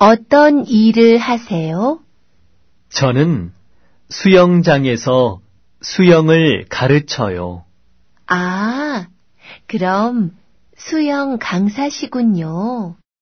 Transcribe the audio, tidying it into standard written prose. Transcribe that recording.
어떤 일을 하세요? 저는 수영장에서 수영을 가르쳐요. 아, 그럼 수영 강사시군요.